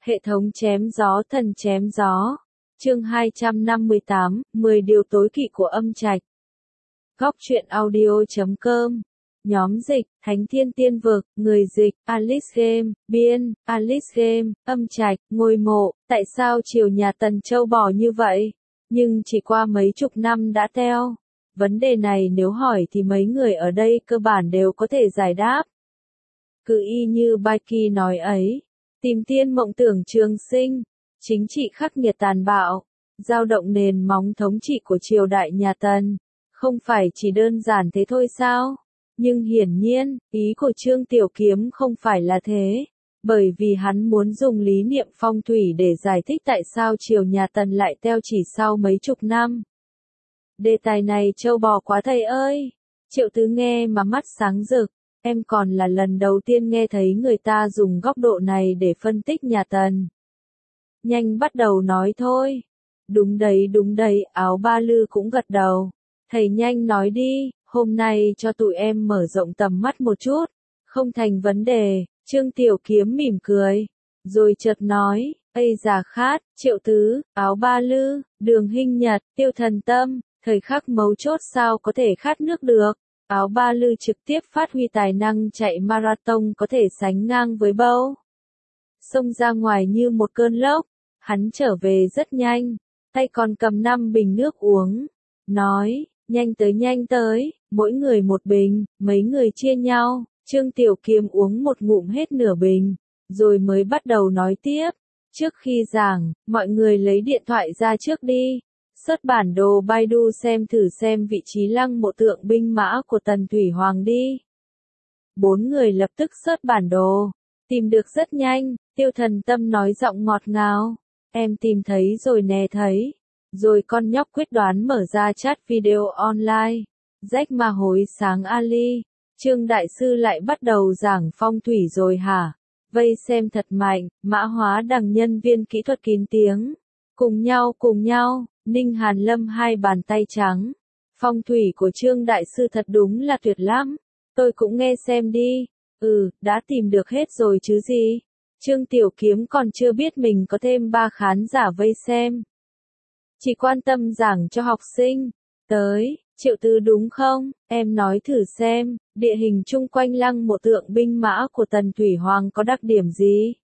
Hệ thống chém gió thần chém gió. Chương 258, 10 điều tối kỵ của âm trạch. Góc truyện audio.com. Nhóm dịch, Thánh Thiên Tiên Vực, người dịch, Alice Game, biên, Alice Game, âm trạch, ngôi mộ, tại sao triều nhà Tần châu bò như vậy? Nhưng chỉ qua mấy chục năm đã teo. Vấn đề này nếu hỏi thì mấy người ở đây cơ bản đều có thể giải đáp. Cứ y như Baiki nói ấy, tìm tiên mộng tưởng trường sinh, chính trị khắc nghiệt tàn bạo, dao động nền móng thống trị của triều đại nhà Tần, không phải chỉ đơn giản thế thôi sao? Nhưng hiển nhiên, ý của Trương Tiểu Kiếm không phải là thế, bởi vì hắn muốn dùng lý niệm phong thủy để giải thích tại sao triều nhà Tần lại teo chỉ sau mấy chục năm. Đề tài này trâu bò quá thầy ơi! Triệu Tứ nghe mà mắt sáng rực, em còn là lần đầu tiên nghe thấy người ta dùng góc độ này để phân tích nhà Tần. Nhanh bắt đầu nói thôi. Đúng đấy, Áo Ba Lư cũng gật đầu. Thầy nhanh nói đi, hôm nay cho tụi em mở rộng tầm mắt một chút. Không thành vấn đề, Trương Tiểu Kiếm mỉm cười. Rồi chợt nói, Ây Già Khát, Triệu Tứ, Áo Ba Lư, Đường Hinh Nhật, Tiêu Thần Tâm, thời khắc mấu chốt sao có thể khát nước được. Áo Ba Lư trực tiếp phát huy tài năng chạy marathon có thể sánh ngang với Bâu. Xông ra ngoài như một cơn lốc, hắn trở về rất nhanh, tay còn cầm 5 bình nước uống. Nói, nhanh tới, mỗi người một bình, mấy người chia nhau. Trương Tiểu Kiếm uống một ngụm hết nửa bình, rồi mới bắt đầu nói tiếp. Trước khi giảng, mọi người lấy điện thoại ra trước đi. Search bản đồ Baidu xem thử xem vị trí lăng mộ tượng binh mã của Tần Thủy Hoàng đi. 4 người lập tức search bản đồ. Tìm được rất nhanh, Tiêu Thần Tâm nói giọng ngọt ngào. Em tìm thấy rồi nè thấy. Rồi con nhóc quyết đoán mở ra chat video online. Rách mà hối sáng Ali. Trương Đại Sư lại bắt đầu giảng phong thủy rồi hả? Vây xem thật mạnh, Mã Hóa Đằng nhân viên kỹ thuật kín tiếng. Cùng nhau, Ninh Hàn Lâm hai bàn tay trắng. Phong thủy của Trương Đại Sư thật đúng là tuyệt lắm. Tôi cũng nghe xem đi. Đã tìm được hết rồi chứ gì. Trương Tiểu Kiếm còn chưa biết mình có thêm 3 khán giả vây xem. Chỉ quan tâm giảng cho học sinh. Tới, Triệu Tứ đúng không? Em nói thử xem, địa hình chung quanh lăng mộ tượng binh mã của Tần Thủy Hoàng có đặc điểm gì?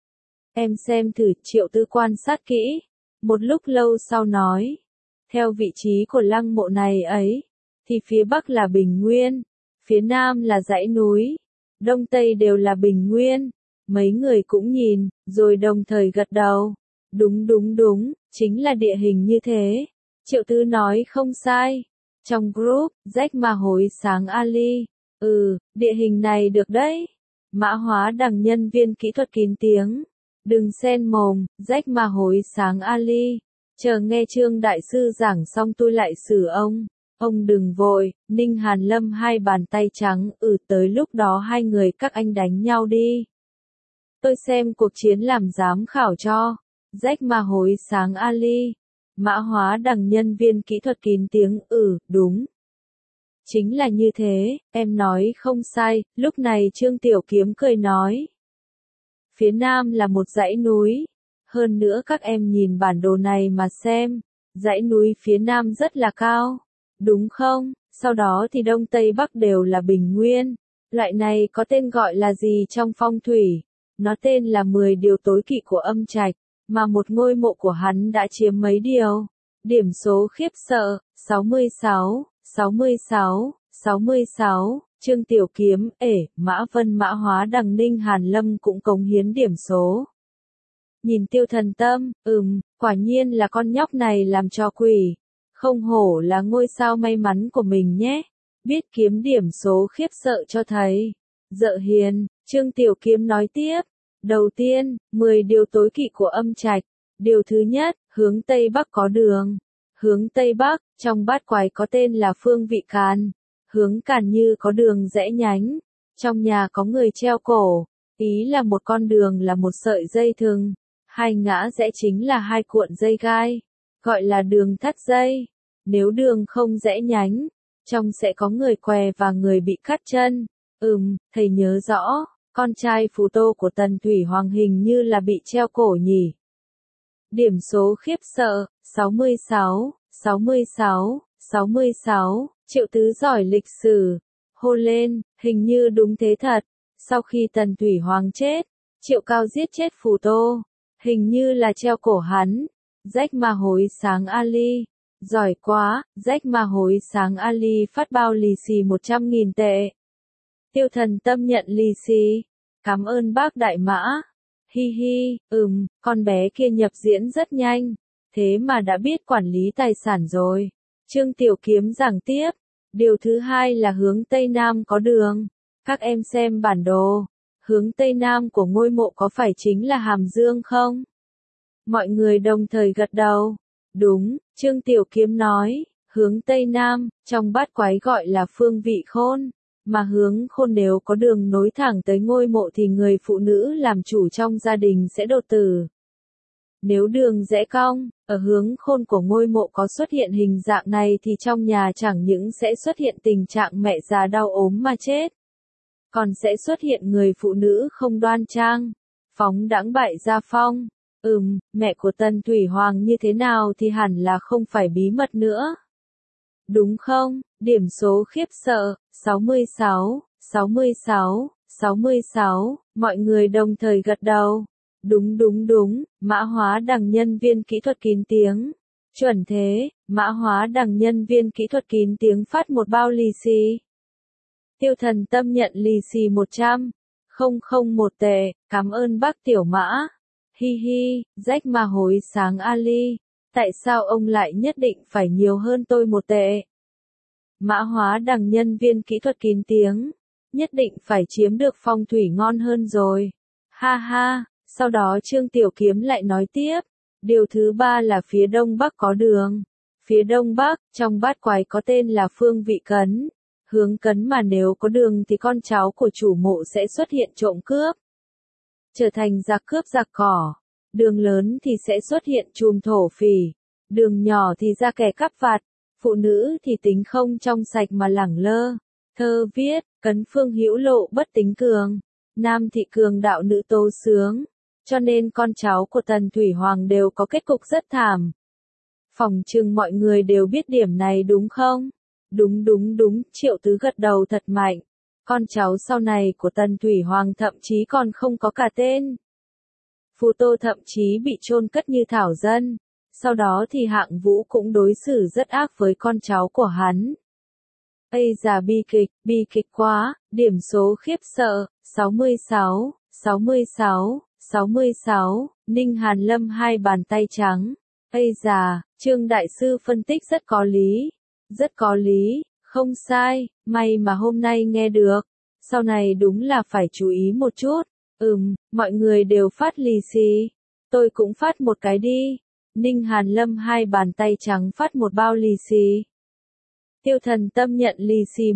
Em xem thử, Triệu Tứ quan sát kỹ. Một lúc lâu sau nói, theo vị trí của lăng mộ này ấy, thì phía Bắc là bình nguyên, phía Nam là dãy núi, Đông Tây đều là bình nguyên. Mấy người cũng nhìn, rồi đồng thời gật đầu. Đúng, chính là địa hình như thế. Triệu Tứ nói không sai. Trong group, rách mà hối sáng Ali. Địa hình này được đấy. Mã Hóa Đằng nhân viên kỹ thuật kín tiếng. Đừng xen mồm, rách mà hối sáng Ali. Chờ nghe Trương Đại Sư giảng xong tôi lại xử ông. Ông đừng vội, Ninh Hàn Lâm hai bàn tay trắng. Tới lúc đó hai người các anh đánh nhau đi. Tôi xem cuộc chiến làm giám khảo cho. Rách mà hối sáng Ali. Mã Hóa Đằng nhân viên kỹ thuật kín tiếng. Đúng. Chính là như thế, em nói không sai. Lúc này Trương Tiểu Kiếm cười nói. Phía Nam là một dãy núi. Hơn nữa các em nhìn bản đồ này mà xem. Dãy núi phía Nam rất là cao. Đúng không? Sau đó thì Đông Tây Bắc đều là bình nguyên. Loại này có tên gọi là gì trong phong thủy? Nó tên là 10 điều tối kỵ của âm trạch. Mà một ngôi mộ của hắn đã chiếm mấy điều. Điểm số khiếp sợ, 66, 66. Trương Tiểu Kiếm, Mã Vân Mã Hóa Đằng Ninh Hàn Lâm cũng cống hiến điểm số. Nhìn Tiêu Thần Tâm, quả nhiên là con nhóc này làm cho quỷ. Không hổ là ngôi sao may mắn của mình nhé. Biết kiếm điểm số khiếp sợ cho thầy. Dợ hiền, Trương Tiểu Kiếm nói tiếp. Đầu tiên, 10 điều tối kỵ của âm trạch. Điều thứ nhất, hướng Tây Bắc có đường. Hướng Tây Bắc, trong bát quái có tên là phương vị càn. Hướng càn như có đường rẽ nhánh. Trong nhà có người treo cổ. Ý là một con đường là một sợi dây thừng. Hai ngã rẽ chính là hai cuộn dây gai. Gọi là đường thắt dây. Nếu đường không rẽ nhánh, trong sẽ có người què và người bị cắt chân. Thầy nhớ rõ. Con trai Phù Tô của Tần Thủy Hoàng hình như là bị treo cổ nhỉ. Điểm số khiếp sợ, 66, 66, 66, Triệu Tứ giỏi lịch sử. Hô lên, hình như đúng thế thật. Sau khi Tần Thủy Hoàng chết, Triệu Cao giết chết Phù Tô. Hình như là treo cổ hắn. Rách ma hối sáng Ali. Giỏi quá, rách ma hối sáng Ali phát bao lì xì 100.000 tệ. Tiêu Thần Tâm nhận lì xì. Cảm ơn bác Đại Mã. Hi hi, con bé kia nhập diễn rất nhanh. Thế mà đã biết quản lý tài sản rồi. Trương Tiểu Kiếm giảng tiếp. Điều thứ hai là hướng Tây Nam có đường. Các em xem bản đồ. Hướng Tây Nam của ngôi mộ có phải chính là Hàm Dương không? Mọi người đồng thời gật đầu. Đúng, Trương Tiểu Kiếm nói. Hướng Tây Nam, trong bát quái gọi là phương vị khôn. Mà hướng khôn nếu có đường nối thẳng tới ngôi mộ thì người phụ nữ làm chủ trong gia đình sẽ đột tử. Nếu đường rẽ cong, ở hướng khôn của ngôi mộ có xuất hiện hình dạng này thì trong nhà chẳng những sẽ xuất hiện tình trạng mẹ già đau ốm mà chết, còn sẽ xuất hiện người phụ nữ không đoan trang, phóng đãng bại gia phong. Mẹ của Tần Thủy Hoàng như thế nào thì hẳn là không phải bí mật nữa. Đúng không? Điểm số khiếp sợ, 66, 66, 66, mọi người đồng thời gật đầu. Đúng, Mã Hóa Đằng nhân viên kỹ thuật kín tiếng. Chuẩn thế, Mã Hóa Đằng nhân viên kỹ thuật kín tiếng phát một bao lì xì. Tiêu Thần Tâm nhận lì xì 100.001 tệ, cảm ơn bác Tiểu Mã. Hi hi, rách ma hối sáng Ali. Tại sao ông lại nhất định phải nhiều hơn tôi 1 tệ? Mã Hóa Đằng nhân viên kỹ thuật kín tiếng. Nhất định phải chiếm được phong thủy ngon hơn rồi. Ha ha, sau đó Trương Tiểu Kiếm lại nói tiếp. Điều thứ ba là phía đông bắc có đường. Phía đông bắc, trong bát quái có tên là phương vị cấn. Hướng cấn mà nếu có đường thì con cháu của chủ mộ sẽ xuất hiện trộm cướp. Trở thành giặc cướp giặc cỏ. Đường lớn thì sẽ xuất hiện trùm thổ phỉ. Đường nhỏ thì ra kẻ cắp vặt. Phụ nữ thì tính không trong sạch mà lẳng lơ. Thơ viết, cấn phương hữu lộ bất tính cường. Nam thị cường đạo nữ tố sướng. Cho nên con cháu của Tần Thủy Hoàng đều có kết cục rất thảm. Phỏng chừng mọi người đều biết điểm này đúng không? Đúng, Triệu Tứ gật đầu thật mạnh. Con cháu sau này của Tần Thủy Hoàng thậm chí còn không có cả tên. Phù Tô thậm chí bị chôn cất như thảo dân. Sau đó thì Hạng Vũ cũng đối xử rất ác với con cháu của hắn. Ây da bi kịch quá, điểm số khiếp sợ, 66, 66, 66, Ninh Hàn Lâm hai bàn tay trắng. Ây da, Trương Đại Sư phân tích rất có lý, không sai, may mà hôm nay nghe được. Sau này đúng là phải chú ý một chút. Mọi người đều phát lì xì. Tôi cũng phát một cái đi. Ninh Hàn Lâm hai bàn tay trắng phát một bao lì xì. Tiêu Thần Tâm nhận lì xì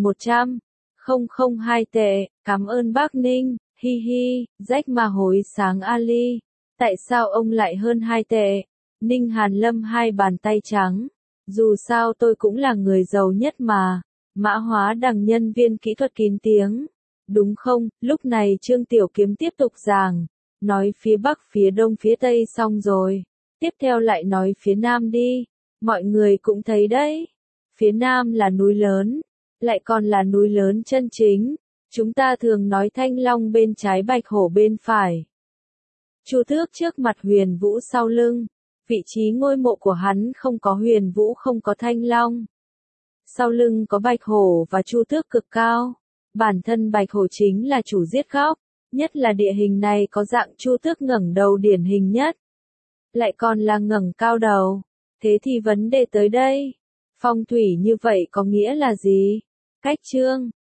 100.002 tệ, cảm ơn bác Ninh. Hi hi, rách ma hối sáng Ali. Tại sao ông lại hơn 2 tệ? Ninh Hàn Lâm hai bàn tay trắng. Dù sao tôi cũng là người giàu nhất mà. Mã Hóa Đằng nhân viên kỹ thuật kín tiếng. Đúng không? Lúc này Trương Tiểu Kiếm tiếp tục giảng. Nói phía Bắc, phía Đông, phía Tây xong rồi. Tiếp theo lại nói phía Nam đi. Mọi người cũng thấy đấy. Phía Nam là núi lớn. Lại còn là núi lớn chân chính. Chúng ta thường nói Thanh Long bên trái, Bạch Hổ bên phải. Chu Tước trước mặt, Huyền Vũ sau lưng. Vị trí ngôi mộ của hắn không có Huyền Vũ, không có Thanh Long. Sau lưng có Bạch Hổ và Chu Tước cực cao. Bản thân Bạch Hổ chính là chủ giết góc. Nhất là địa hình này có dạng Chu Tước ngẩng đầu điển hình nhất. Lại còn là ngẩng cao đầu. Thế thì vấn đề tới đây. Phong thủy như vậy có nghĩa là gì? Cách chương